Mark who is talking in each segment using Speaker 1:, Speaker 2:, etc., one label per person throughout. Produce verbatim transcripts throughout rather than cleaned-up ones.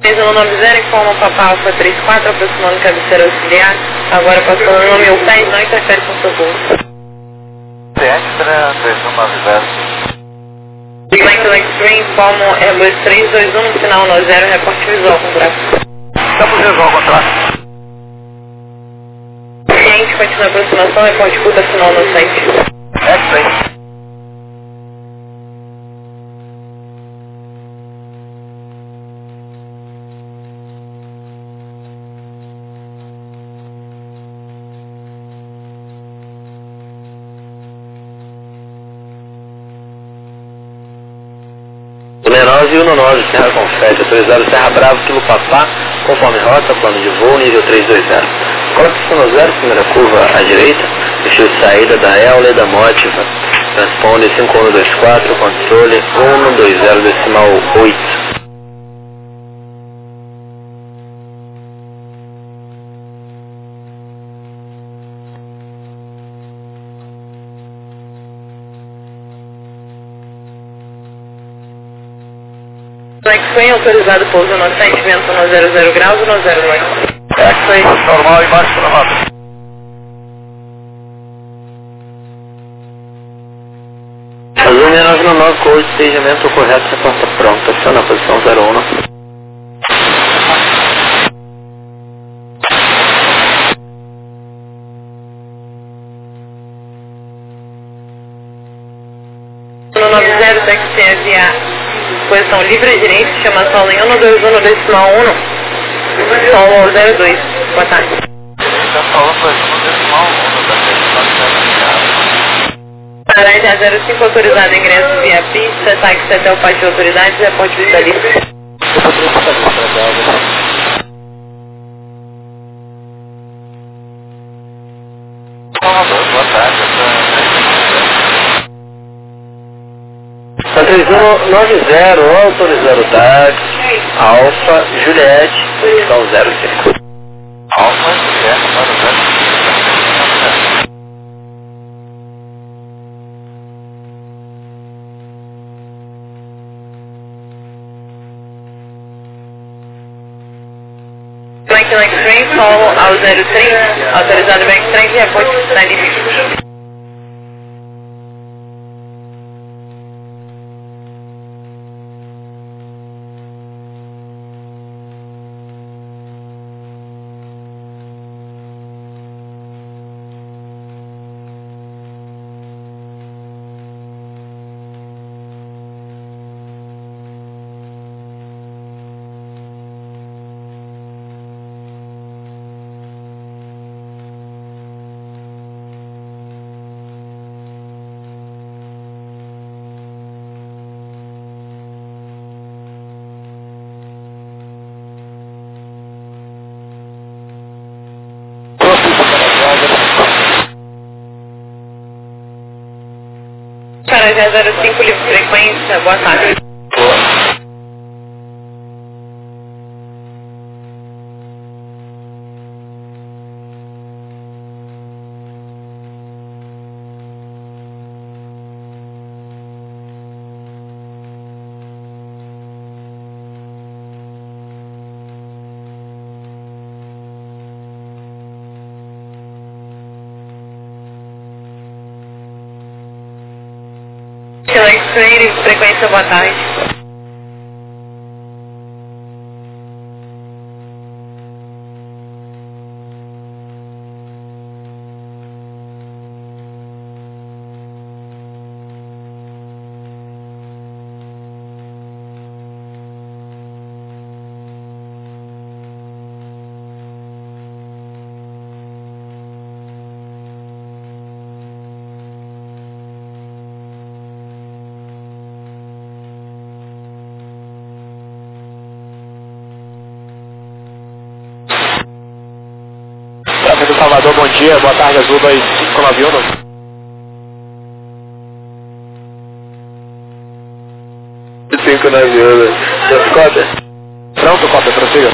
Speaker 1: três um nove zero, informa Papa Alfa trinta e quatro, aproximando cabeceira auxiliar. Agora passando no mil pés, não interfere com seu voo.
Speaker 2: Extra três um nove zero.
Speaker 1: Michael Extreme, informa Airbus três dois um, no final nove zero, reporte visual com tráfego.
Speaker 2: Estamos visual com tráfego.
Speaker 1: Cliente, continua a aproximação, reporte curta, final no site.
Speaker 2: Extra.
Speaker 3: nove um nove, Serra Confete, autorizado Serra Bravo, Kilo Papá, conforme rota, plano de voo, nível três dois zero. Coloque-se no zero, primeira curva à direita, eixo de saída da Euler da Motiva, responde cinco um dois quatro, controle um dois zero decimal oito.
Speaker 1: X-Way autorizado pouso no sete, vento no zero zero graus e no zero oito.
Speaker 2: X-Way normal embaixo para rota.
Speaker 3: Azul seis nove nove, code, estejamento correto, reporta pronto, aciona a posição zero um.
Speaker 1: No nove zero, taxi aviar. Posição livre à direita, chama solo em um dois um decimal um, solo zero dois. Boa tarde.
Speaker 2: Já falou para um decimal um da
Speaker 1: Paragem zero cinco, autorizado ingresso via pista, táxi até o pátio de autoridades, reporte vitalício.
Speaker 2: Boa tarde.
Speaker 3: três um nove zero, autorizado táxi, Alfa, Juliette, posição zero cinco.
Speaker 2: Alfa, Juliette, zero zero.
Speaker 1: Michael Extreme, solo ao zero três, autorizado backtrack, reporte vitalício. Paragem zero cinco, livre frequência, boa tarde. X-Ray, frequência, boa tarde.
Speaker 3: Do Salvador, bom dia, boa tarde, Azul dois cinco nove um. cinco nove um, cópia. Pronto, cópia, prossiga.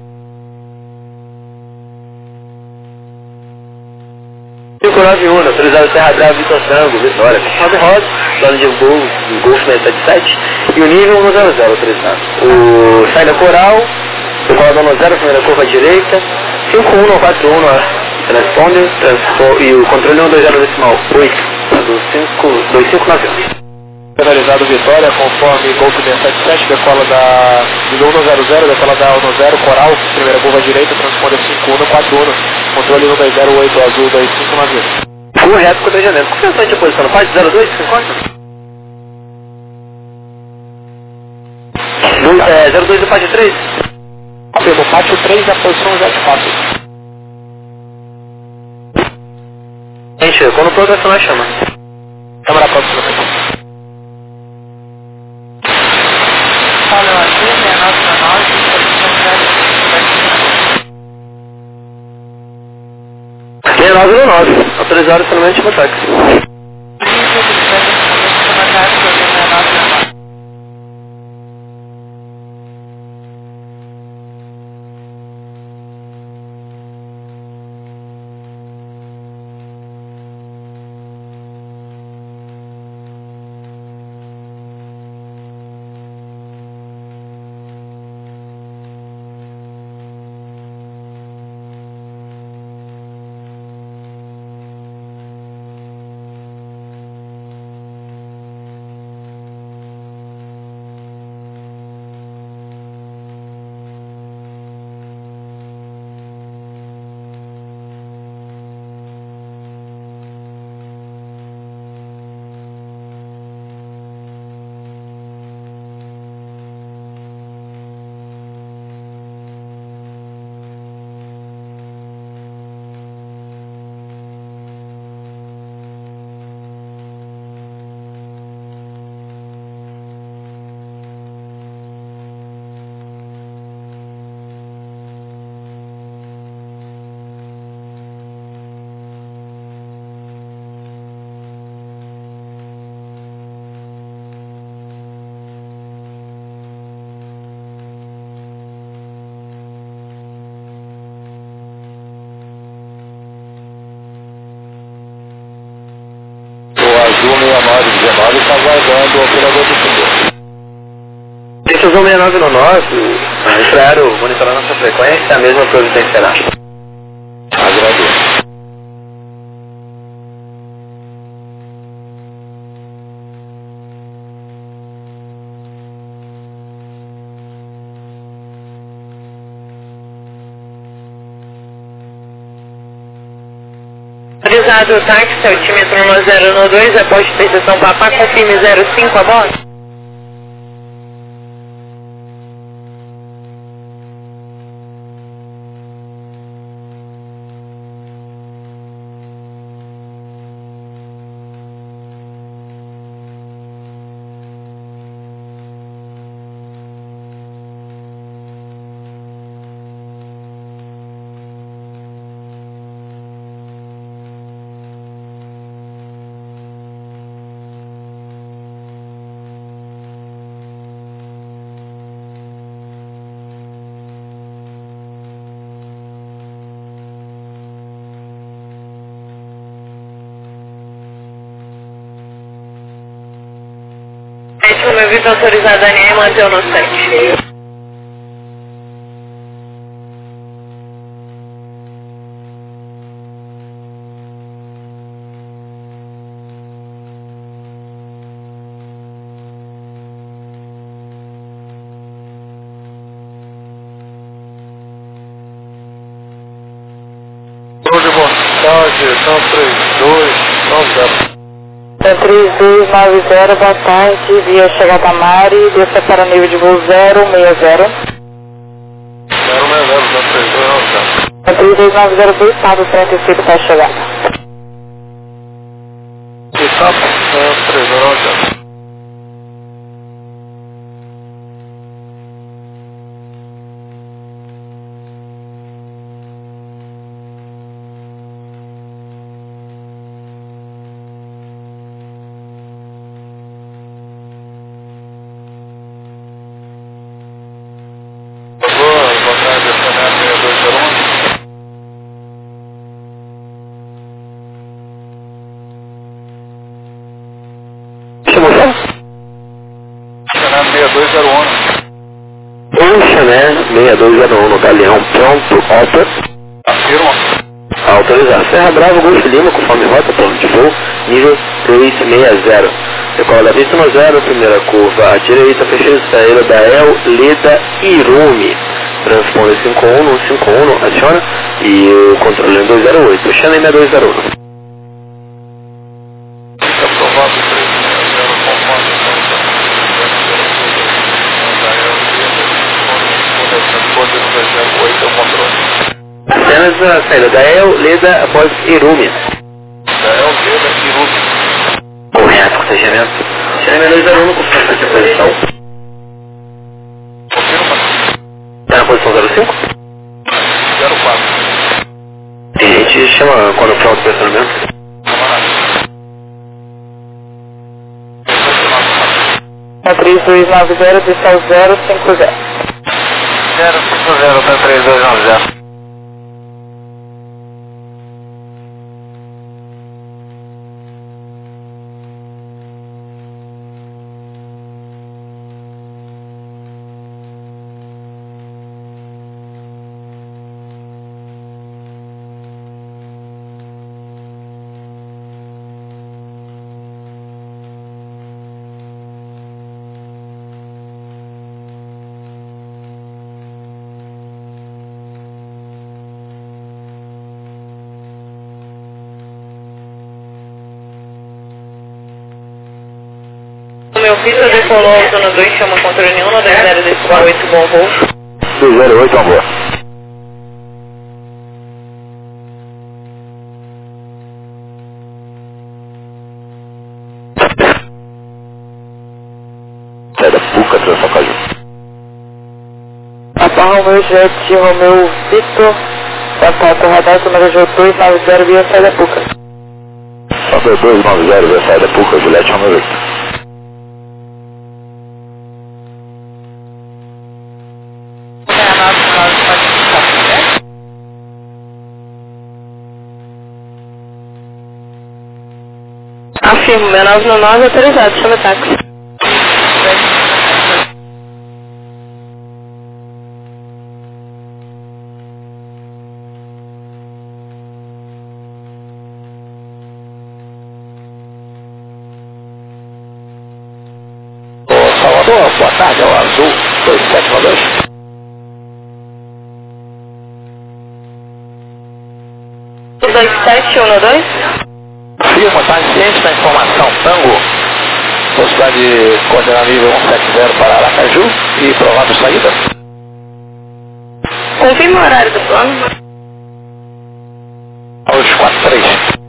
Speaker 3: cinco nove um, autorizado Serra Brava, Vitor Sango, Vitória, Conforme Rosa, plano de voo, Golf seis sete sete, e o nível um zero zero autorizado. O Saída Coral, Decolador no zero, primeira curva à direita. cinco um quatro um, responde. Transpo, e o controle um dois zero decimal oito, do dois cinco nove um.
Speaker 2: Finalizado Vitória, conforme Golf seis sete sete, decola da de um zero zero, decola da um zero, Coral, primeira curva à direita, transponder cinco um quatro um, controle um dois zero oito, azul dois cinco nove um.
Speaker 3: Rua reto com o janeiro. Confiança de posição, faz zero dois cinquenta? É, zero dois do Pátio três?
Speaker 2: Pelo Pátio três, a posição já de quatro.
Speaker 3: Gente, quando progressão chama.
Speaker 2: Câmara próxima, pessoal.
Speaker 1: Paulo Azul, seis nove nove, posição
Speaker 3: seis nove nove, autorizado pelo menos de ataque.
Speaker 2: Azul seis nove um nove está aguardando o operador do fundo.
Speaker 3: Esse Azul seis nove um nove, espero monitorar nossa frequência, a mesma providenciará.
Speaker 2: Agradeço.
Speaker 1: Autorizado o táxi, altímetro um zero um dois, após estação Papá, confirme zero cinco a bordo. Sétimo, meu visto autorizado, Daniel, manteu no sete.
Speaker 2: Hoje, boa tarde, são três dois nove zero.
Speaker 1: três dois nove zero, boa tarde, via chegada a Mari, desça para o nível de voo zero seis zero.
Speaker 2: zero seis zero, são três dois nove zero.
Speaker 1: três dois nove zero, estado trinta e cinco para chegada.
Speaker 2: Estado três dois nove zero.
Speaker 3: Puxa, Mané, seis dois zero um no Galeão, pronto, alta.
Speaker 2: Afirma.
Speaker 3: Autorizar. Serra Brava, Golfo Lima, conforme rota, plano de voo, nível trezentos e sessenta. Decola da pista no zero, primeira curva à direita, fecheiro de saída da El Leda Irume. Transponder cinco um um cinco um, aciona, e o controle em dois zero oito, Xana em seis dois zero um.
Speaker 2: Aprovado três seis zero, conforme transponder dois zero oito, é o controle.
Speaker 3: Apenas a saída da El Leda após Irume.
Speaker 2: Da El Leda Irume.
Speaker 3: Correto, cortejamento. Xana em seis dois zero um, confirmação de posição.
Speaker 2: Confirma.
Speaker 3: Está na posição zero cinco?
Speaker 2: zero quatro.
Speaker 3: E a gente chama quando pronto o personamento.
Speaker 1: três dois nove zero, descal zero cinco zero.
Speaker 2: zero cinco zero para três dois nove zero.
Speaker 1: Meu filho decolou a zona dois, chama controle um, no dois zero decimal oito, bom voo.
Speaker 3: dois zero oito, amor. Sai da Puca, transação Caju.
Speaker 1: Papa Romeu Jet, Romeu Victor, Papa radar, número dois nove zero, via sai da Puca.
Speaker 3: Papa dois nove zero, via sai da Puca, Juliette Romeu Victor.
Speaker 1: Afirmo, meu nove nove nove autorizado, chama táxi.
Speaker 3: Ô Salvador, boa tarde, é o Azul dois sete nove dois.
Speaker 1: dois sete um dois?
Speaker 2: Firma, está ciente da informação Tango, possibilidade de coordenar nível cento e setenta para Aracaju e provável saída.
Speaker 1: Confirma o horário do plano.
Speaker 2: Aos quatro três.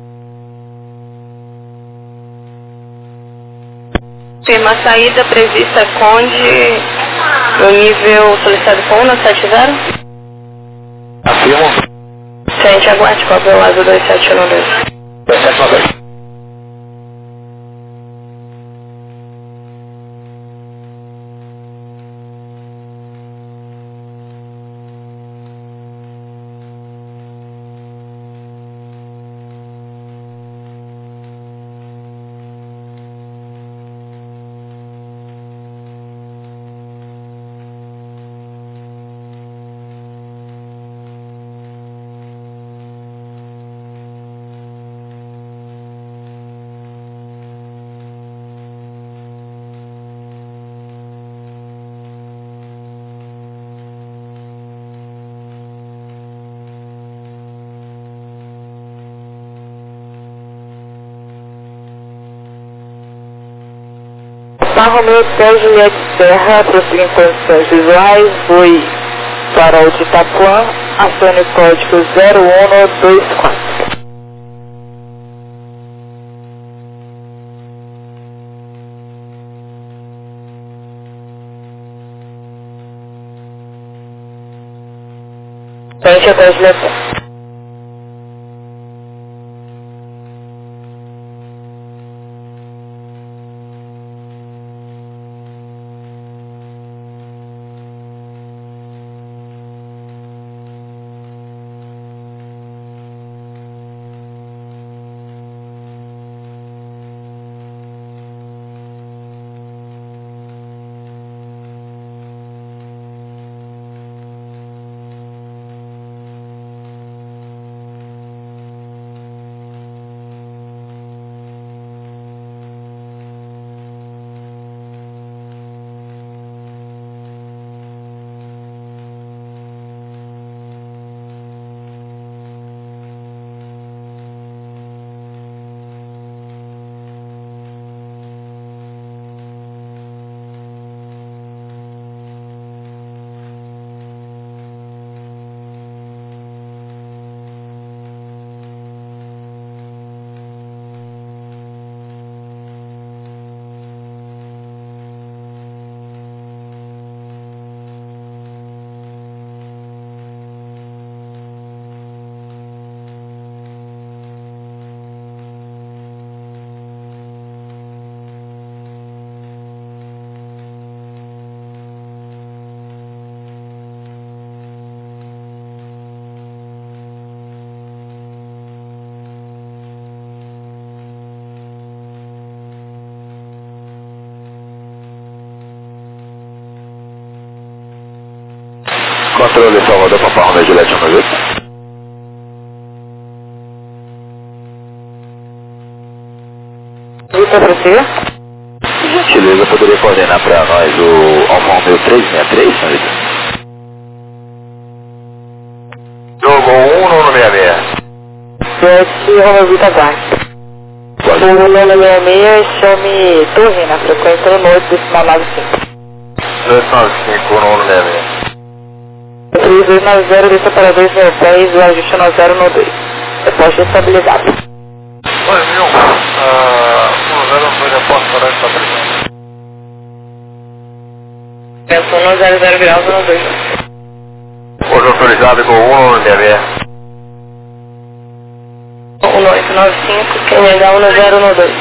Speaker 1: Firma a saída prevista Conde no nível solicitado com um na sete zero.
Speaker 2: Afirmo.
Speaker 1: Frente, aguarde, qual é o azul dois sete um dois.
Speaker 2: dois sete nove dois.
Speaker 1: Papa Romeu Hotel Juliette Serra, prosseguindo em condições visuais, voe para o de Itapuã, acione o código zero um dois quatro. Frente Hotel Juliette Serra.
Speaker 2: controle Salvador, Papa Romeo Juliette um oito.
Speaker 1: Vitor, prossiga.
Speaker 2: Gentileza, poderia coordenar para nós o Alfa Romeo trezentos e sessenta e três, senhorita? Jogo um, nono sessenta e seis.
Speaker 1: sete, Romeo Vita Guarda. O nono sessenta e seis, chame Torre na frequência do noite, decimal nove cinco.
Speaker 2: dois nove cinco, nono sessenta e seis.
Speaker 1: três dois nove zero, desça para dois mil dez, o ajuste no zero no dois. Resposta estabilizada.
Speaker 2: dois mil, um zero um dois, reposta para esta prisão.
Speaker 1: Penso no zero zero graus no dois.
Speaker 2: Hoje autorizado com um, nono sessenta e seis.
Speaker 1: um oito nove cinco, quem negar um zero no dois.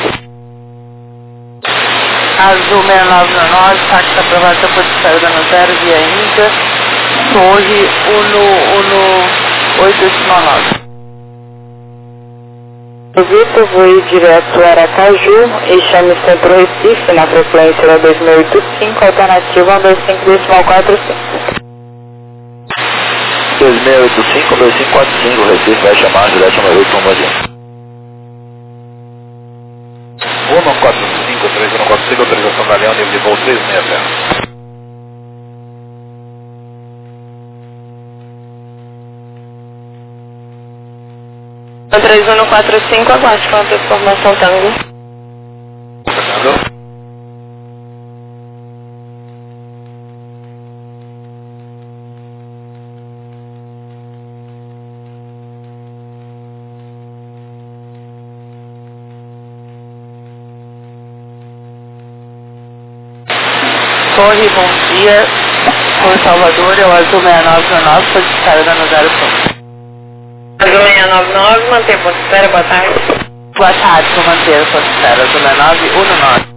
Speaker 4: Azul seis nove nove, táxi aprovação por descarga no zero, via Inter, Torre um oito nove.
Speaker 1: O Vitor voe direto Aracaju e chame Centro Recife na frequência da dois mil e oitenta e cinco, alternativa um dois cinco decimal quatro cinco.
Speaker 2: dois mil e oitenta e cinco, dois cinco quatro cinco, Recife vai chamar Juliette um oito um dia. um quatro cinco, três um quatro cinco, autorização da Leão, nível de voo três seis zero.
Speaker 1: três um quatro cinco, aguarde quanto a informação Tango.
Speaker 2: Tango.
Speaker 4: Torre, bom dia, por Salvador, é o Azul seis nove nove, por descarga no zero ponto.
Speaker 1: Azul seis nove nove, mantém ponto de espera, boa tarde.
Speaker 4: Boa tarde, vou manter o ponto de espera, Azul seis nove um nove.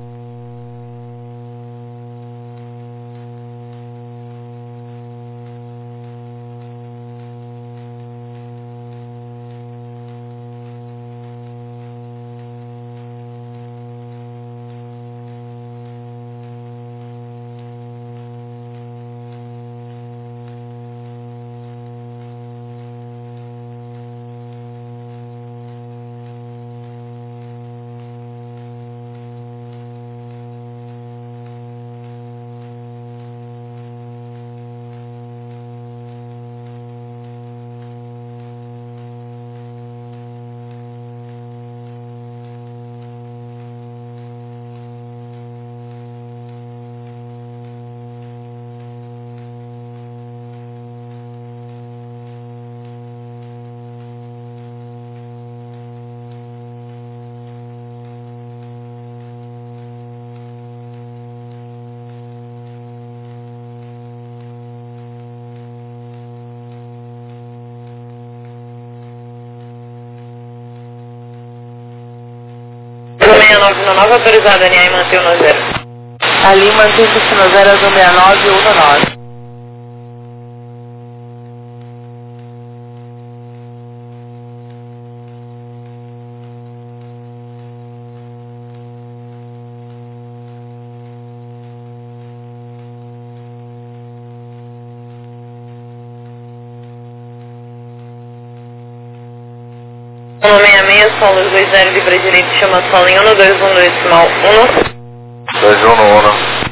Speaker 1: seis nove nove, autorizado, N A e mantém no zero.
Speaker 4: Ali mantém-se no zero, Azul seis nove um nove.
Speaker 1: um seis seis, solo dois zero, livre direito, chama solo em um dois um dois decimal um.
Speaker 2: dois um um.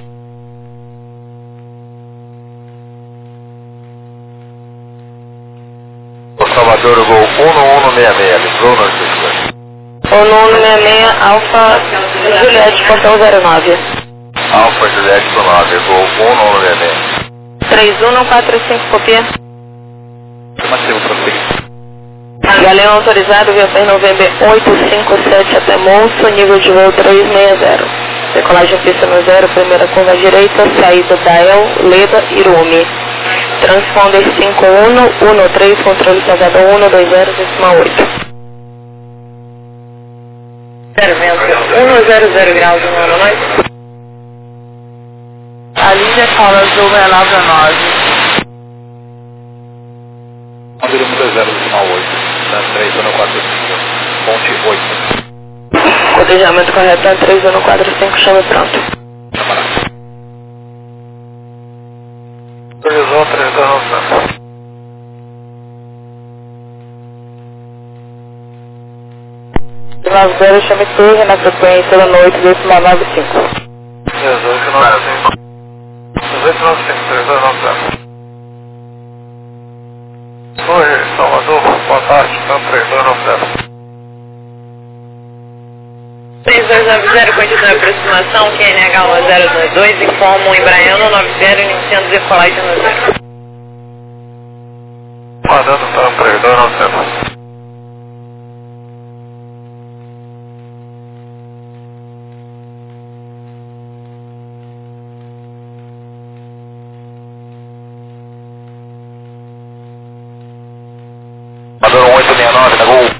Speaker 2: O Salvador, o gol um um seis seis, livrou nas distâncias.
Speaker 1: um um seis seis, Alfa Juliette, portão zero nove.
Speaker 2: Alfa Juliette nove, gol um um seis seis.
Speaker 1: três um quatro cinco, copia.
Speaker 2: Afirmativo, prosseguir.
Speaker 1: Galeão autorizado, Viação November oito cinco sete até Monço, nível de voo três seis zero. Decolagem pista no zero, primeira curva direita, saída da El, Leda, Irume. Transponder cinco um, um três, controle Salvador um dois zero, decimal oito. zero vento, um zero zero graus, não é mais?
Speaker 4: A linha fala Azul seis nove nove.
Speaker 2: Número um dois zero, decimal oito. três um quatro cinco, ponte oito.
Speaker 1: Cotejamento correto é três um quatro cinco, chame pronto.
Speaker 2: três um três um.
Speaker 4: nove zero, chame torre na frequência da noite decimal nove cinco.
Speaker 2: dezoito nove cinco. dezoito nove cinco, três dois nove zero. Oi, Salvador, boa tarde, tanto três dois nove zero.
Speaker 1: três dois nove zero, continua a aproximação, Q N H um zero dois dois, informa o Embraer nove zero, iniciando decolagem no zero.
Speaker 2: Mandando tanto três dois nove zero. Mandando oito seis nove na Gol.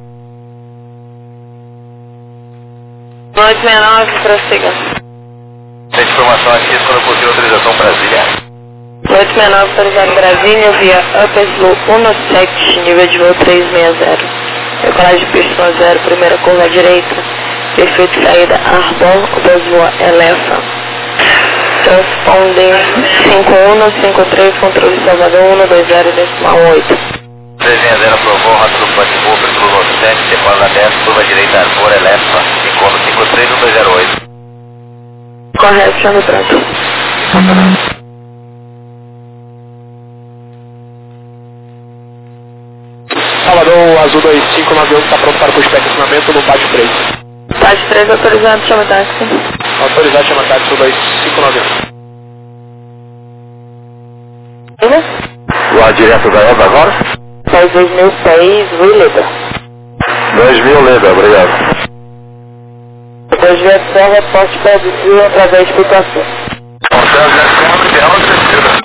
Speaker 1: oito seis nove, prossiga.
Speaker 2: Tem informação aqui quando possível autorização Brasília.
Speaker 1: oito seis nove, autorizado Brasília, via Upperslow um sete, nível de voo trezentos e sessenta. Decolagem pista um zero, primeira curva à direita. Perfil de saída Arbor, Bosvoa, Elefa. Transponder cinco um cinco três, controle Salvador um dois zero, decimal oito.
Speaker 2: trezentos e aprovou, rota do Patibô, Petrulo sete, decola dez, curva direita Arbor, Elefa, encontro cinco três um dois zero oito.
Speaker 1: Correto, chama pronto.
Speaker 2: Salvador, Azul dois cinco nove um, está pronto para pushback de acionamento no Pátio três.
Speaker 1: Pátio três, autorizado, chama táxi.
Speaker 2: Autorizado, chama táxi, Azul dois cinco nove um. Lá direto da Eva agora?
Speaker 1: Faz dois mil e seis, Rui Leda.
Speaker 2: dois mil, Leda, obrigado.
Speaker 1: Depois de ação, reporte para desvio através de explicação.
Speaker 2: Hotel Jacome, Bela Cecília.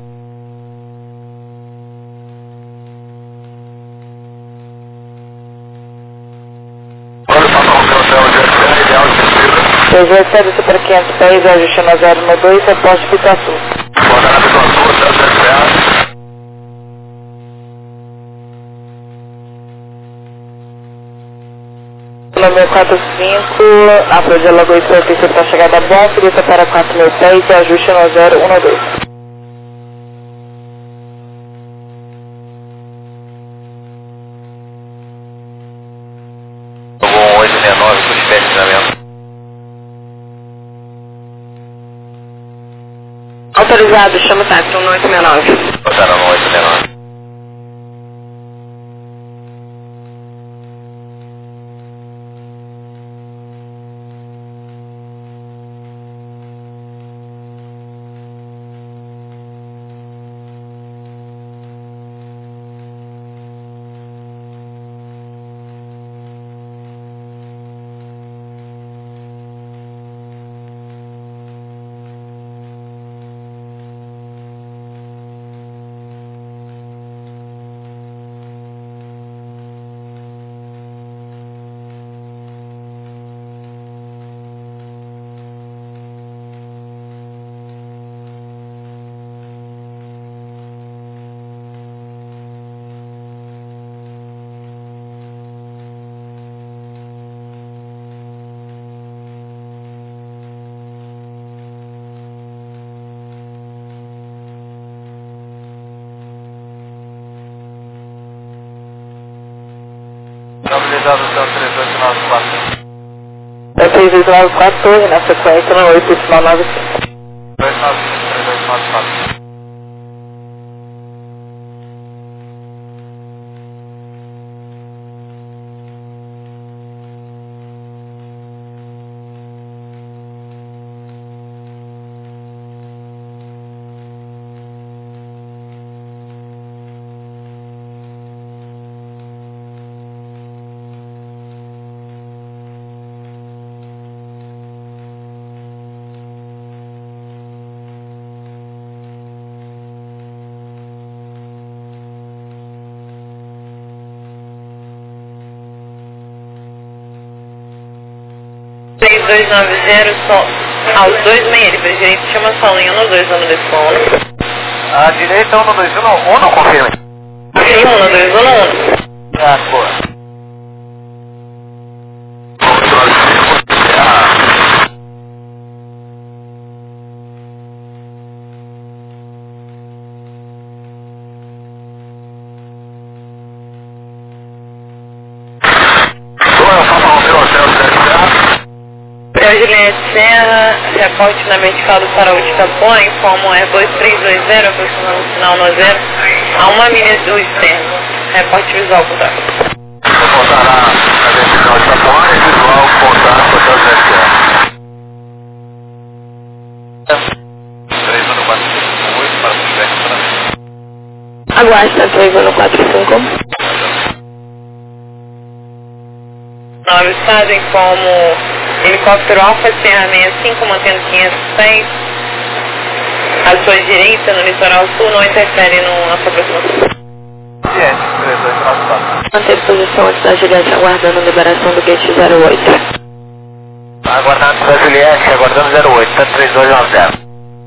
Speaker 2: Olha o patrão do Hotel Jacome, Bela Cecília.
Speaker 1: Depois recebe-se para quinhentos pés, ajuste na zero no dois, reporte de explicação.
Speaker 2: Boa tarde, doutor, Hotel Jacome.
Speaker 1: Número quatro cinco, a Proja Alagoas Surfista para chegada a bom, filita para quatro mil pés e ajuste no zero um dois.
Speaker 2: Bom, oito seis nove, por espécie de treinamento.
Speaker 1: Autorizado, chama o táxi, um oito seis nove.
Speaker 2: Botaram no oito seis nove. Estabilizado o três dois nove quatro.
Speaker 1: É três dois nove quatro, torre na sequência no oito decimal nove cinco.
Speaker 2: dois nove cinco, três dois nove quatro.
Speaker 1: três dois nove zero, só aos dois meia, para direito chama solinho no dois, ano desse ano.
Speaker 2: A direita um dois um, um não confirma.
Speaker 1: Sim, um dois um um.
Speaker 2: Ah, boa. Boa, São Paulo, hotel
Speaker 1: reporte na vertical do farol de Capone, informa Airbus trezentos e vinte, aproximando o sinal no zero, a uma milha do externo. Reporte visual, contato.
Speaker 2: Reportar na, na vertical de Capone, visual, contato, hotel zero três um quatro cinco oito para feedback para mim.
Speaker 1: Aguarde na três um quatro cinco. nove estado informo helicóptero Alfa Serra sessenta e cinco, mantendo quinhentos e seis. À sua direita, no litoral sul, não interfere no, na sua aproximação.
Speaker 2: Ciente, três dois nove quatro.
Speaker 1: Manter posição antes da Juliette, aguardando liberação do gate zero oito.
Speaker 2: Aguardando da Juliette, aguardando zero oito, tá três dois nove zero.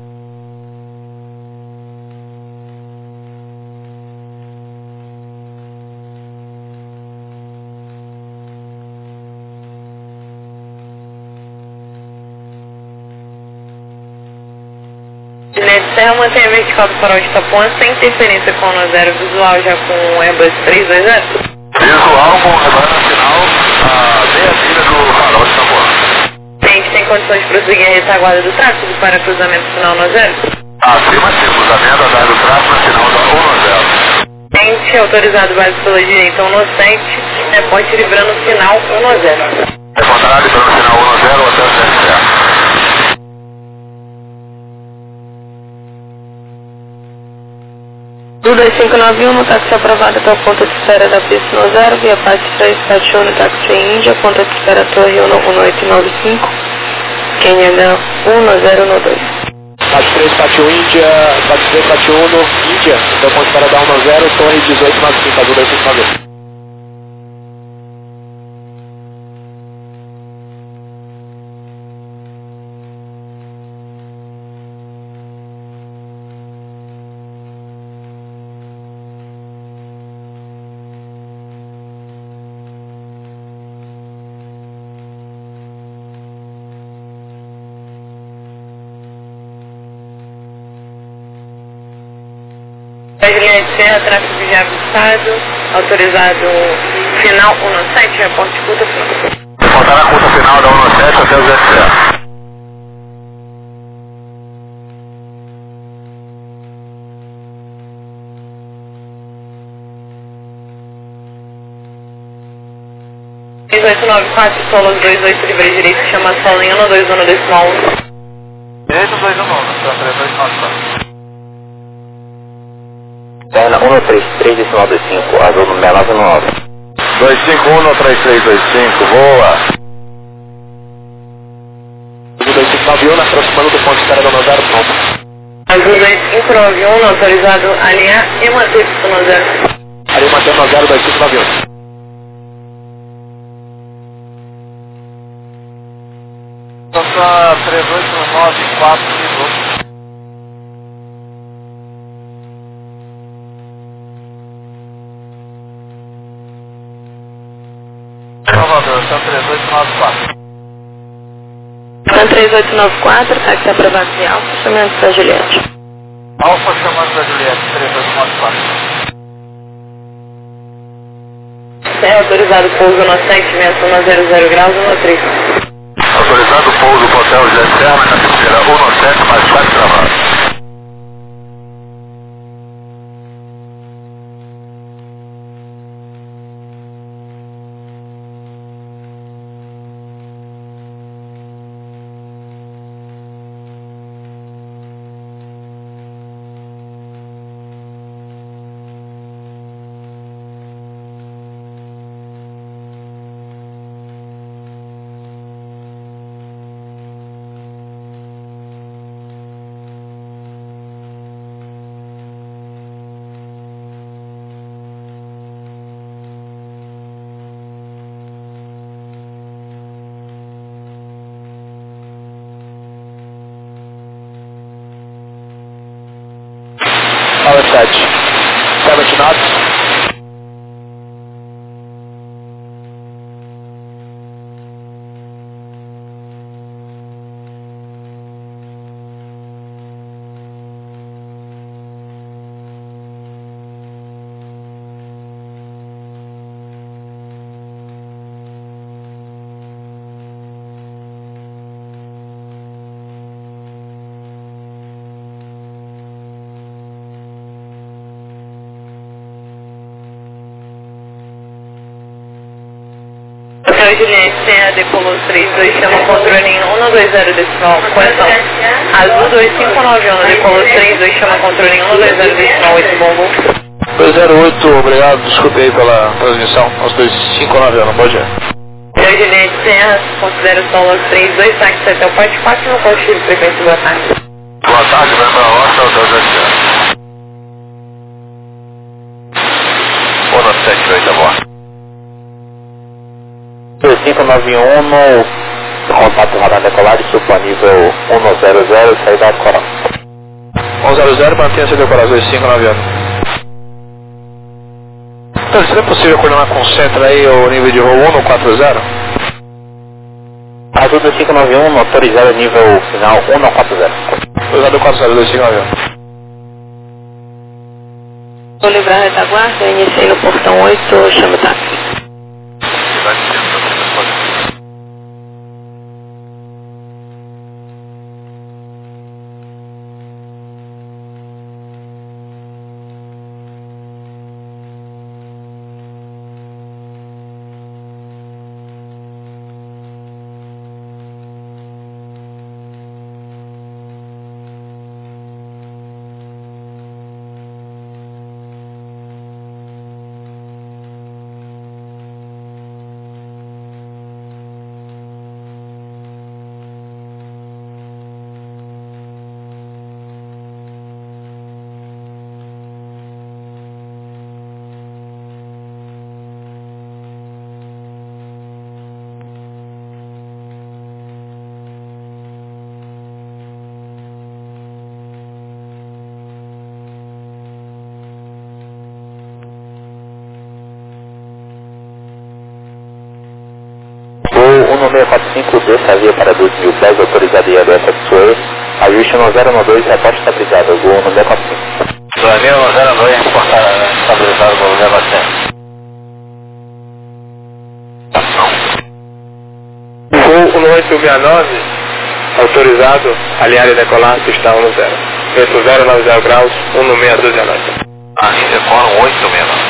Speaker 1: Juliette Serra mantém a vertical do farol de Tapuã sem interferência com o zero visual, já com o Airbus trezentos e vinte.
Speaker 2: Visual com rebanho final, a meia milha do farol de Tapuã.
Speaker 1: A gente tem condições de prosseguir a retaguarda do tráfego para cruzamento final no zero?
Speaker 2: Acima sim, cruzamento atrás do tráfego no final da um zero.
Speaker 1: Gente autorizado base pela direita um no sete, reporte livrando o final um no zero.
Speaker 2: Reportará livrando o final um zero até o zero.
Speaker 1: Do dois cinco nove um, no táxi aprovado até o ponto de espera da pista no zero, via parte três sete um no táxi Índia, ponto de espera Torre um oito nove cinco, Kenya H um zero no dois.
Speaker 2: Parte três sete um Índia, parte três sete um no Índia, então ponto de espera da um zero, Torre dezoito nove cinco, azul dois cinco nove um.
Speaker 1: Juliette Serra, tráfego já avistado, autorizado final um no sete, reporte curta final.
Speaker 2: Reportar a curta final da um sete até o zero zero.
Speaker 1: três oito nove quatro, Solos dois oito, livre direito, chama Solo em um dois um decimal um.
Speaker 2: Direito dois um nove, então três dois nove quatro.
Speaker 3: Perna um três três decimal dois cinco, azul no nove nove.
Speaker 2: dois cinco um três três dois cinco, voa. dois cinco nove um, aproximando do ponto de espera da um zero, pronto.
Speaker 1: Azul dois cinco nove um, autorizado a alinhar e manter pista no zero.
Speaker 2: Ali mantendo um zero dois cinco nove um. Nossa três oito nove quatro cinco. Salvador, são três oito nove quatro.
Speaker 1: São três oito nove quatro, táxi aprovado de Alfa, chamando da Juliette.
Speaker 2: Alfa chamando da Juliette, três oito nove quatro.
Speaker 1: É autorizado pouso no sete, vento um zero zero graus, um três.
Speaker 2: Autorizado pouso do hotel Juliette Serra na terceira um sete, mais quatro travados. Power set. seventy knots.
Speaker 1: Juliette, Serra, decolou três dois, chama controle em um dois zero decimal, correção. Azul dois cinco nove um, decolou três dois, chama controle em um dois zero decimal, oito, bom voo.
Speaker 2: dois zero oito, obrigado, desculpe aí pela transmissão, aos dois cinco nove um, bom dia.
Speaker 1: Serra Juliette, Serra, considera o solo três dois, táxi até o parte quatro, no combustível, frequência, boa tarde.
Speaker 2: Boa tarde, vai pra Rocha, o dois zero zero. um sete oito, aborto.
Speaker 3: dois cinco nove um no contato radar decolagem, supa nível um zero zero, saída coral.
Speaker 2: um zero zero, mantenha-se decolagem dois cinco nove um. Então, seria possível coordenar com o centro aí o nível de voo um no quatro zero?
Speaker 3: Azul dois cinco nove um, autorizado nível final um no quatro zero.
Speaker 2: Autorizado quatro zero, dois cinco nove um.
Speaker 1: Vou livrar a retaguarda, iniciei no portão oito, chama o táxi.
Speaker 3: um seis quatro cinco D, Savia para doze mil pés, autorizado I L S X-Way, ajuste no zero um dois, reporte estabilizado, voo no seis quatro cinco.
Speaker 2: Daniel zero um dois, reportar estabilizado, voo zero quatro cinco. Voo um oito seis nove, autorizado, alinhar e decolar, pista um zero. Vento zero nove zero graus, um seis doze a noite.
Speaker 3: Ainda decola um oito seis nove.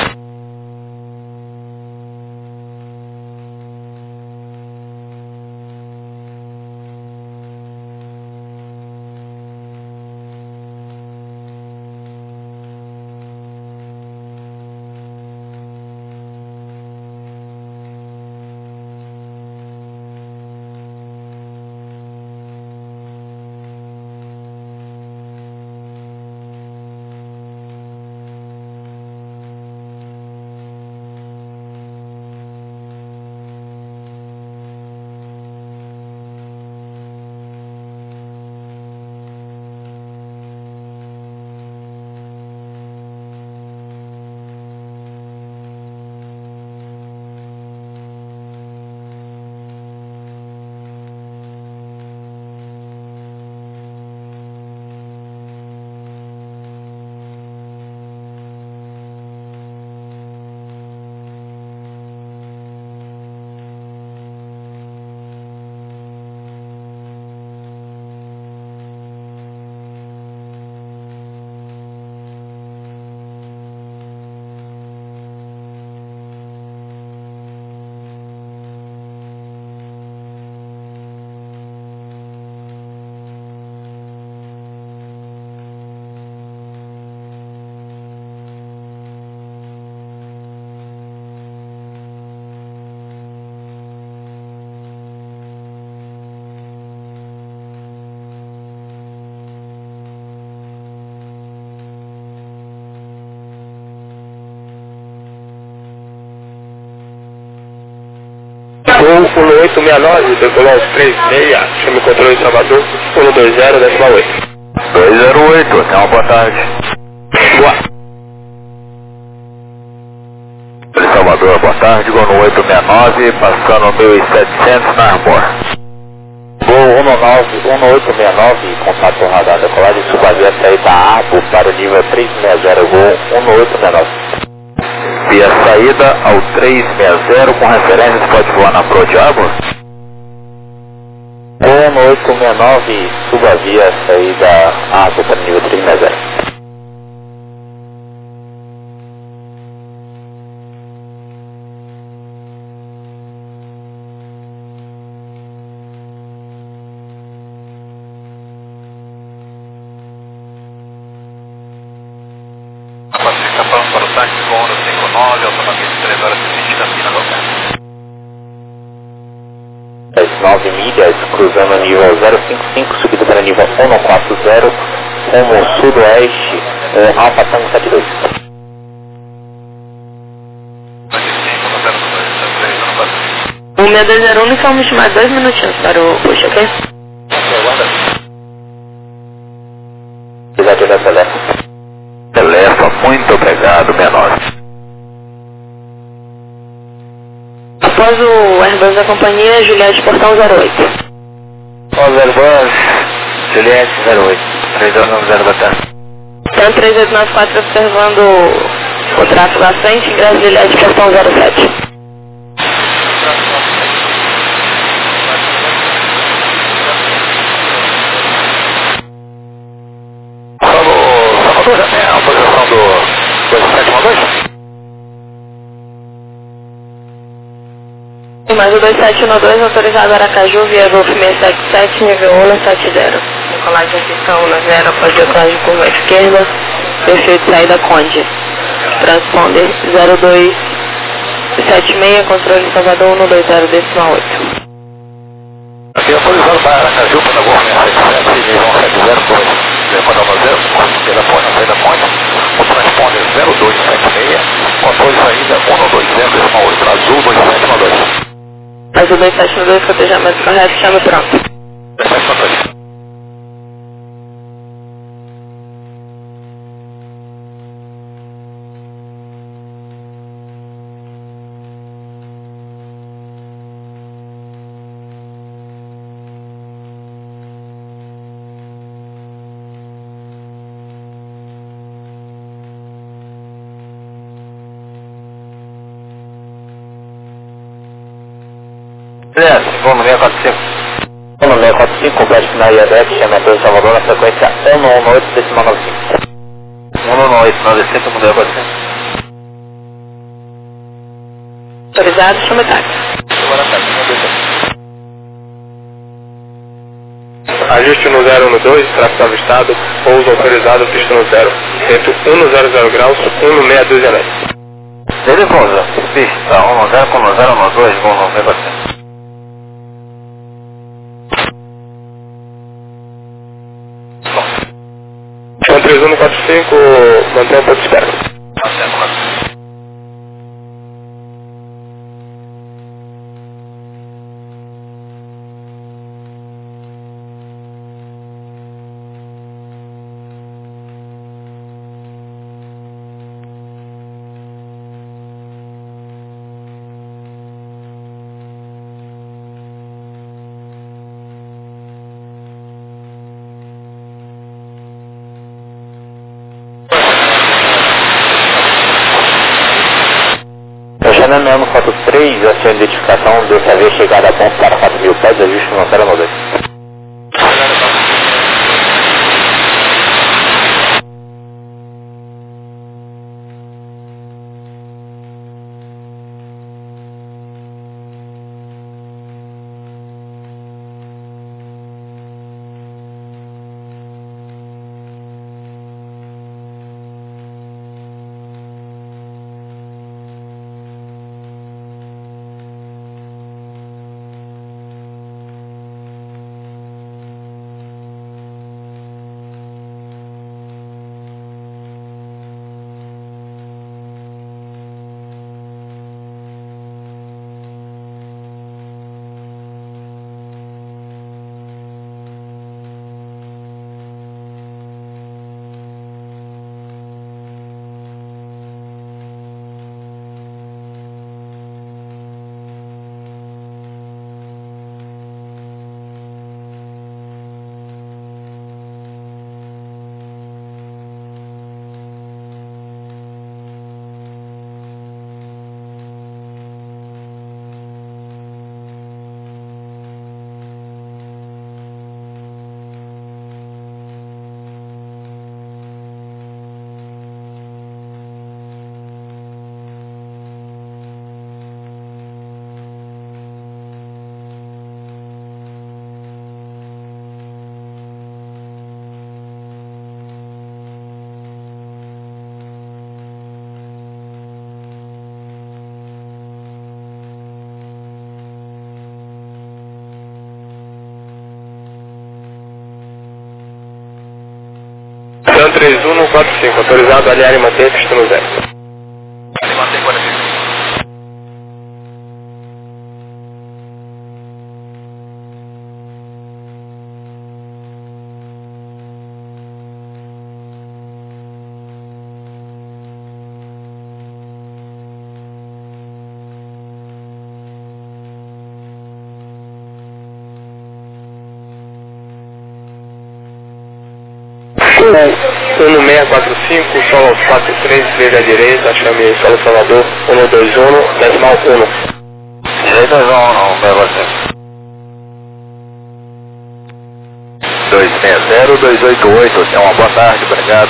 Speaker 2: Voo um oito seis nove, decolou aos três seis, chama o controle de Salvador, um dois zero, décima oito.
Speaker 3: dois zero oito, tenha uma boa tarde.
Speaker 2: Boa.
Speaker 3: Salvador, boa tarde, voo no oito seis nove, passando mil e setecentos na Arbor. Voo um oito seis nove, contato radar decolagem, subavia saída Abo para o nível três seis zero, voo um oito seis nove. Via saída ao três seis zero, com referência, pode voar na Pro de Arbor? um oito seis nove, suba via saída Abo para o nível três seis zero.
Speaker 2: táxi com no cinco nove, automatismo três horas e vinte, Campina local.
Speaker 3: nove milhas, cruzando nível zero cinco cinco, subido para nível um quatro zero, rumo sudoeste, eh, Alfa Tango sete dois.
Speaker 1: um seis dois zero um, e vamos mais dois minutinhos para o push, ok?
Speaker 3: Obrigado, Telefa. Telefa, muito obrigado, menor.
Speaker 1: Após o Airbus da companhia, Juliette Portão zero oito.
Speaker 3: Ó, Airbus, Juliette zero oito, três dois nove zero da tarde.
Speaker 1: Então, três oito nove quatro observando o tráfego à frente, ingresso Juliette Portão zero sete.
Speaker 2: Salvador já tem a autorização do dois sete um dois?
Speaker 1: Mais o dois sete um dois, autorizado Aracaju, via Golf seiscentos e setenta e sete, nível um setenta. Decolagem pista um zero, após decolagem curva esquerda, perfil de saída Conde. Transponder zero dois sete seis, controle Salvador um dois zero decimal oito.
Speaker 2: Aqui autorizado para Aracaju, para Golf seiscentos e setenta e sete, nível um sete zero dois. Decolagem zero, pela ponte, saída Conde. O transponder zero dois sete seis, controle saída um dois zero decimal oito, azul dois sete um dois.
Speaker 1: Mas o dois sete um dois, cotejamento correto, chame pronto.
Speaker 2: dois sete um dois.
Speaker 3: Beleza, vamos seis quatro cinco. um seis quatro cinco, complexo na I A D E C, chama Pedro Salvador, na frequência um um oito decimal nove cinco. um um oito nove cinco, mudei a quatrocentos.
Speaker 1: Autorizado, chame táxi.
Speaker 2: Ajuste no zero um dois, tráfego avistado, pouso autorizado, pista no zero. Vento um zero zero graus, um seis dois zero.
Speaker 3: Ele pousa, pista um zero com zero um dois, voo no meio quatrocentos.
Speaker 2: três um quatro cinco, mantém um pouco de espera.
Speaker 3: Xanameno foto três, a sua identificação deve haver chegado a ponto para quatro mil pés, ajuste no zero um dois.
Speaker 2: três um quatro cinco, autorizado a alinhar e manter pista no zero.
Speaker 3: Mantém quarenta e cinco.
Speaker 2: um seis quatro cinco, solo quatro três, veja à direita, chame Solo Salvador, um dois um, decimal um.
Speaker 3: Direita dois um, vai você. dois seis zero, dois oito oito, tenha uma boa tarde, obrigado.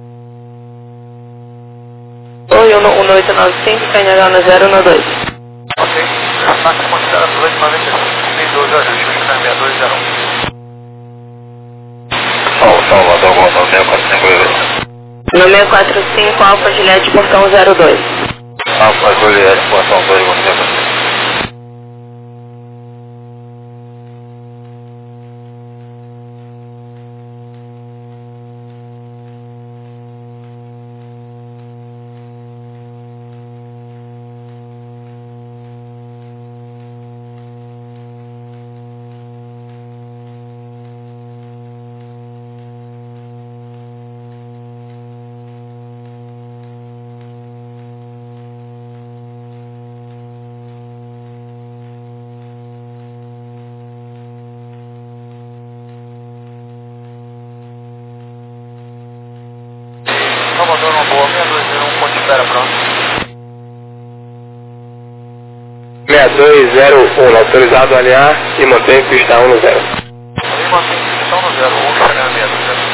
Speaker 1: Oi, um oito nove cinco, K N H zero um dois.
Speaker 3: Ok, ataque considera dois noventa e cinco, seis doze, ajuste, sessenta e dois zero um. Salvador, volta seis quatro cinco.
Speaker 1: No seis quatro cinco, Alfa Juliette, portão zero dois.
Speaker 3: Alfa Juliette, portão dois, você. Salvador, uma boa, seis dois zero um, ponto de espera, pronto.
Speaker 2: seis dois zero um, autorizado a alinhar e manter pista um no zero.
Speaker 3: Ali mantém pista no zero, um, chegando seis dois zero.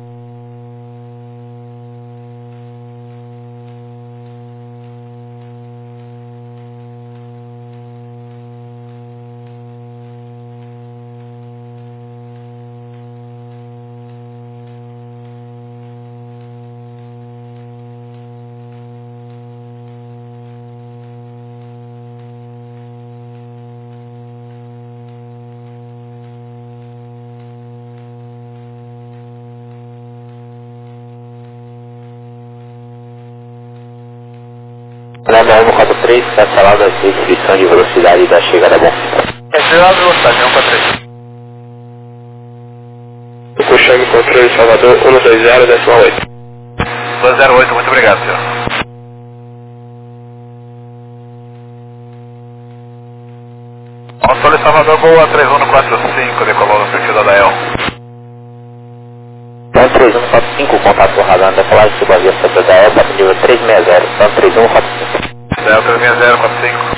Speaker 3: Lembra um quatro três, está falando da descrição de velocidade da chegada bom. É, chegada de velocidade, um quatro três.
Speaker 2: O chame controle Salvador, um dois zero, decimal oito.
Speaker 3: dois zero oito, muito obrigado, senhor. Alfa Salvador, boa, três um quatro cinco, decolou no sentido da Dael.
Speaker 5: três um quatro cinco, contato com o radar da colagem subavia Santa Dael, bate nível três seis zero, então três um quatro cinco.
Speaker 3: Dael três seis zero quatro cinco.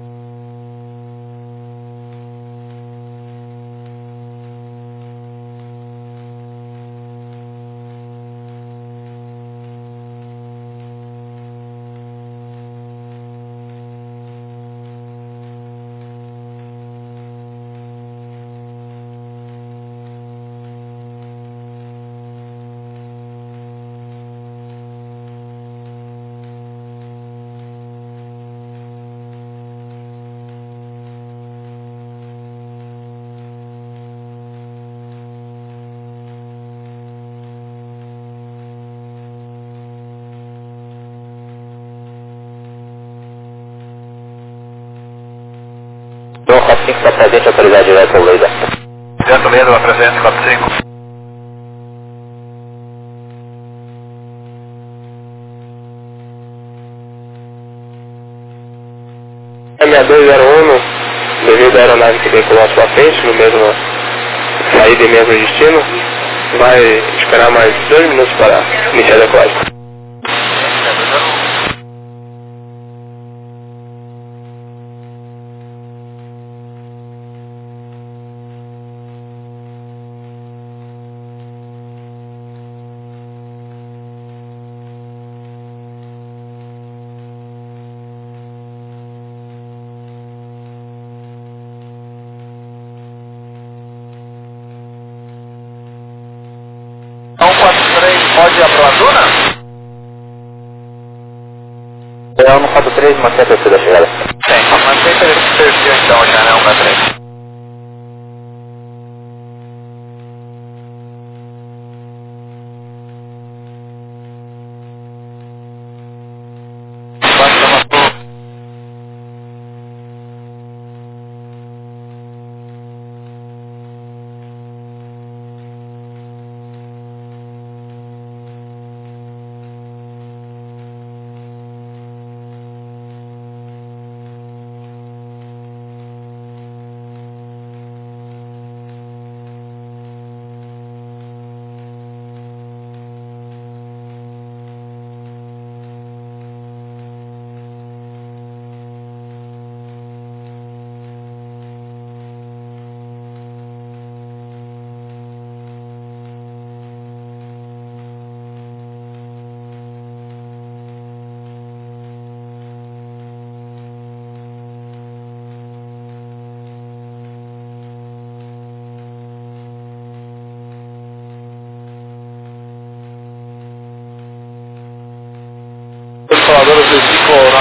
Speaker 5: um quatro cinco está presente, autoridade direto ao laser.
Speaker 3: Direto laser, vai presente, quatro cinco.
Speaker 2: seis dois zero um, devido à aeronave que decolou à sua frente, no mesmo saída e mesmo destino, vai esperar mais dois minutos para iniciar a decolagem.
Speaker 3: um quatro três, pode ir para a Laguna?
Speaker 5: É um quatro três, mantém a perfil da chegada.
Speaker 3: Tem, mantém esse perfil então já, né, um quatro três.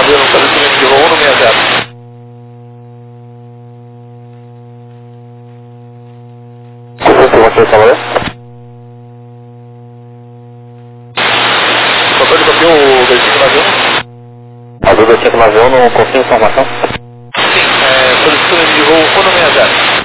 Speaker 2: Tranquilo, estabelecimento de voo um seis zero.
Speaker 5: Você falou?
Speaker 2: Motor de confio dois cinco nove um?
Speaker 5: Azul dois cinco nove um, não confia em informação?
Speaker 2: Sim, é, solicitando de voo um seis zero.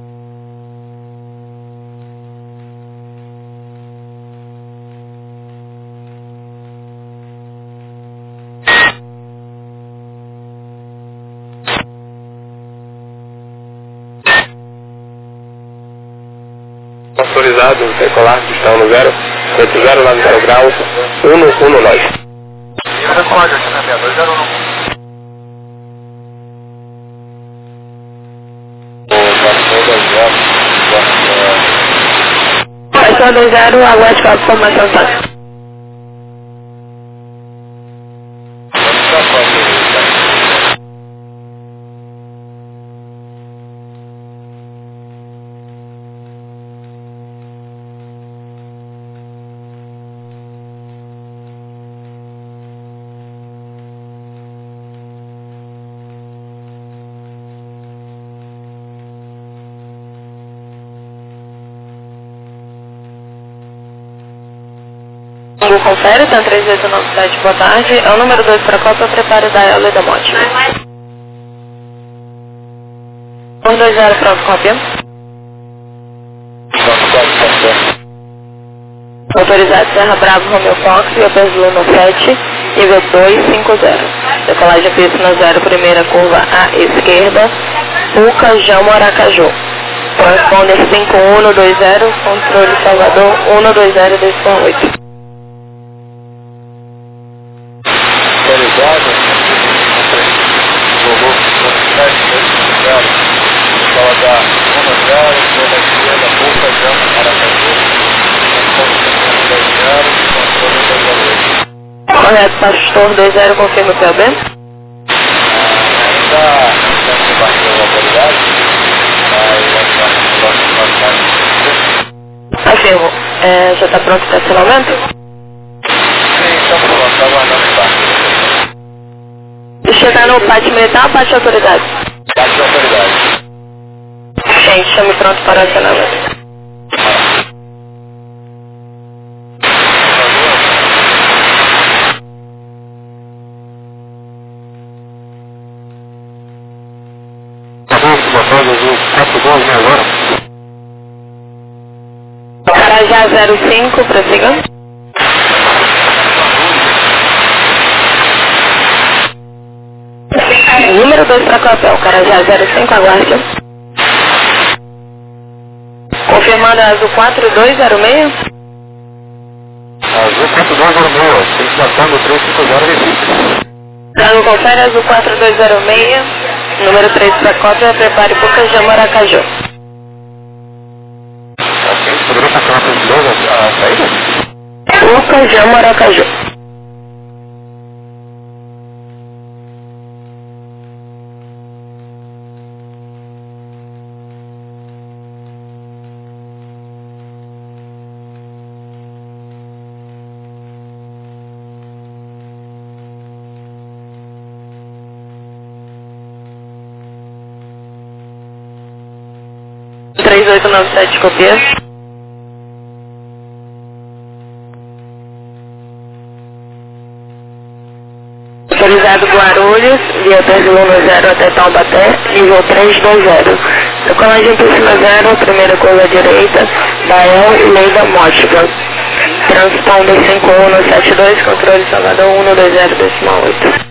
Speaker 3: Autorizado, decolar, está no zero, oito zero nove zero graus, um um nove.
Speaker 2: E o decolagem aqui na minha dois zero um.
Speaker 1: Estação dois zero, aguarde a formação tá. Google confere, tá três oito nove sete, boa tarde. É o número dois para a Copa, prepare da Ela e da Monte. um dois zero para a cópia. Autorizado Serra Bravo, Romeo Fox, Viopes Luna sete, nível dois cinco zero. Decolagem pista na zero, primeira curva à esquerda, Puca, Jamo, Aracaju. Transponder cinco um dois zero, controle Salvador um dois zero dois oito.
Speaker 2: Autorizado, voo sete dois zero, escola da um zero, pela esquerda, Puca, Jamo, Aracaju. dois zero, controle dois zero oito.
Speaker 1: Correto, Pastor dois zero, confirma o P O B.
Speaker 2: Ainda não se bateu a autoridade, mas vai ficar
Speaker 1: Afirmo. É, já está pronto o estacionamento?
Speaker 2: Sim, estamos pronto, está aguardando embaixo.
Speaker 1: E chegar no pátio militar ou pátio de autoridade?
Speaker 2: Bate de autoridade.
Speaker 1: Gente, chame pronto para o acionamento. Carajá zero cinco, prossiga. Número dois para Copel, Carajá zero cinco, aguarde. Confirmando a Azul quatro dois zero seis.
Speaker 5: Azul quatro dois zero seis, tem que bater no três cinco zero Recife.
Speaker 1: Azul confere, Azul quatro dois zero seis. Número três para Copel, prepare Puca, Jamo, Aracaju.
Speaker 5: Ok, poderia passar na frente de novo a saída?
Speaker 1: Puca, Jamo, Aracaju. três oito nove sete, copia. Autorizado Guarulhos, via Perdiluno zero até Taubaté, nível três dois zero. Decolagem por cima zero, primeira curva à direita, Dael, Leida, Mótica. Transponder cinco um sete dois, controle Salvador um dois zero decimal oito.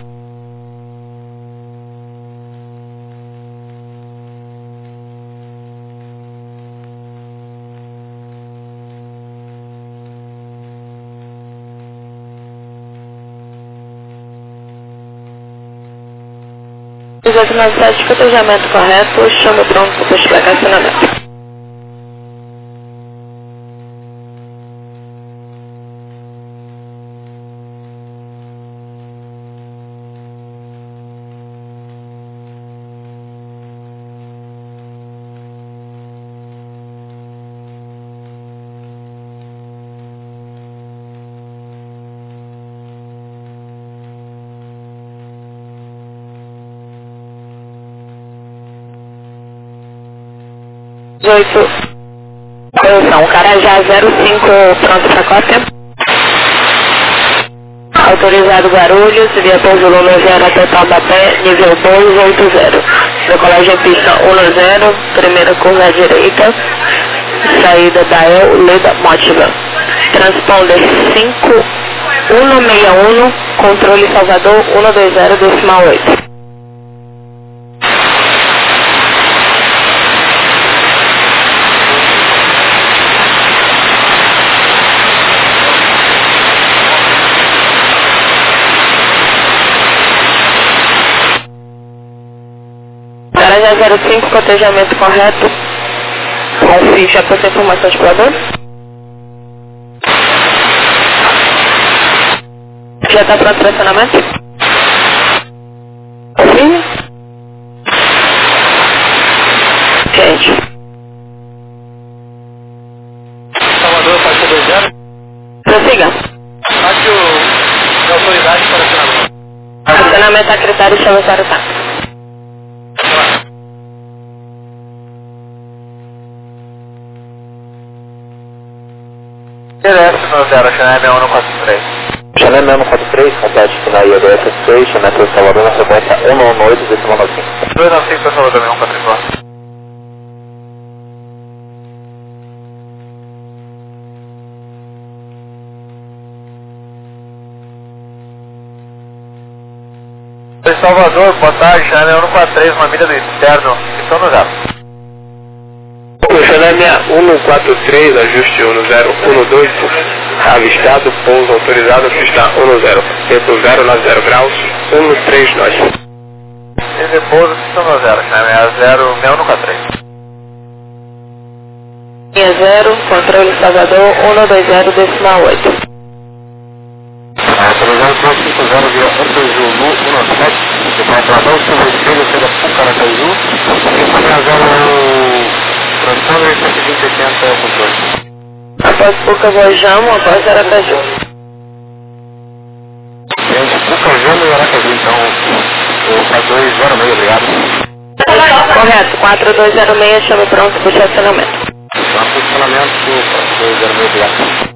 Speaker 1: três oito nove sete, cotejamento correto, chame pronto para explicar acionamento. dezoito. Atenção, Carajá zero cinco, pronto para cópia. Autorizado Guarulhos, via pouso Lula zero até Taubaté, nível dois oito zero. Decolagem pista um zero, primeira curva à direita, saída da El Leda Mótiva. Transponder cinco um seis um, controle Salvador um dois zero, decimal oito. Carajá zero cinco, cotejamento correto. Confie, já passei informação de planador? Já está pronto para acionamento? Confirme? Gente.
Speaker 2: Salvador, faixa dois zero.
Speaker 1: Prossiga.
Speaker 2: Faixa de autoridade para acionamento.
Speaker 1: Acionamento a critério chama zero tá.
Speaker 2: Direto no zero, Chanel um um quatro três.
Speaker 5: Chanel um quatro três, complete final I D S seis, Chanel Salvador na frequência um nove oito, decimal nove cinco.
Speaker 2: dois nove cinco para Salvador, um quatro quatro. Salvador, boa tarde, Chanel um quatro três, uma milha do externo, estão no zero.
Speaker 3: Chanel um quatro três, ajuste um zero um dois, avistado, pouso autorizado, pista um zero, tempo zero na zero graus, um três nós.
Speaker 2: E depois estão no zero, Chanel zero um quatro três.
Speaker 1: Linha zero, controle Salvador um dois zero, decimal oito.
Speaker 5: Autorizado quatro cinco zero, via Antônio Zulu um sete, de Patradão, Silva Espelho, pela Pucaracaju, e zero Transponder cento e vinte e oitenta, controle.
Speaker 1: Após Puca, Vojamo, após Aracaju.
Speaker 5: Gente, Pucajamo e Aracaju, então, o quatro dois zero seis, obrigado.
Speaker 1: Correto, quatro dois zero seis, chame pronto para o estacionamento.
Speaker 5: Então, funcionamento, quatro dois zero seis, obrigado.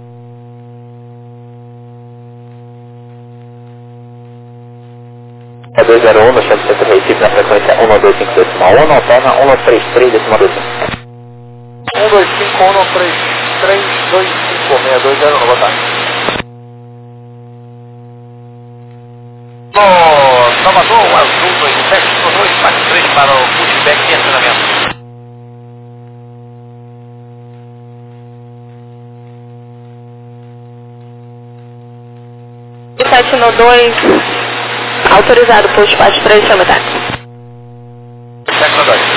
Speaker 5: É dois zero um, no chão do centro Recife, na frequência um nove dois cinco decimal um, alterna um nove três três decimal dois cinco.
Speaker 2: um dois cinco um nove três três dois cinco seis dois zero um, boa tarde. No Salvador, Azul dois sete dois quatro três para o pushback de acionamento.
Speaker 1: sete no dois, autorizado por despacho três, chama táxi.
Speaker 2: sete no dois.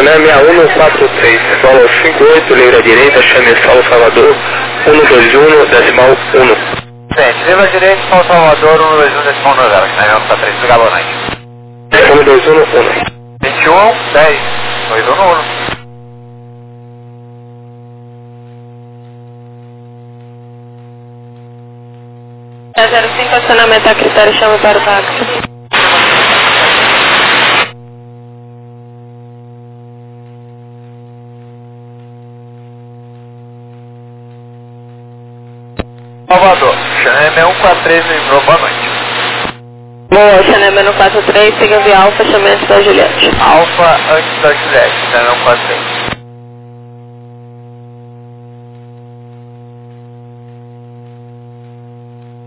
Speaker 2: Chané seis um quatro três, solo cinco oito, livre à direita, chame Solo Salvador, um dois um, decimal um.
Speaker 5: Gente, livre à direita, Solo Salvador, um dois um, decimal um zero, Chané seis um três, Galonete.
Speaker 2: um dois um, um.
Speaker 5: vinte e um, dez, dois um um.
Speaker 1: zero cinco, acionamento a critério, chama para o táxi.
Speaker 5: Salvador, Chané seis um quatro três, lembrou, boa noite.
Speaker 1: Boa, Chané seis um quatro três, siga via Alfa, fechamento da Juliette.
Speaker 5: Alfa antes da Juliette, Chané seis um quatro três.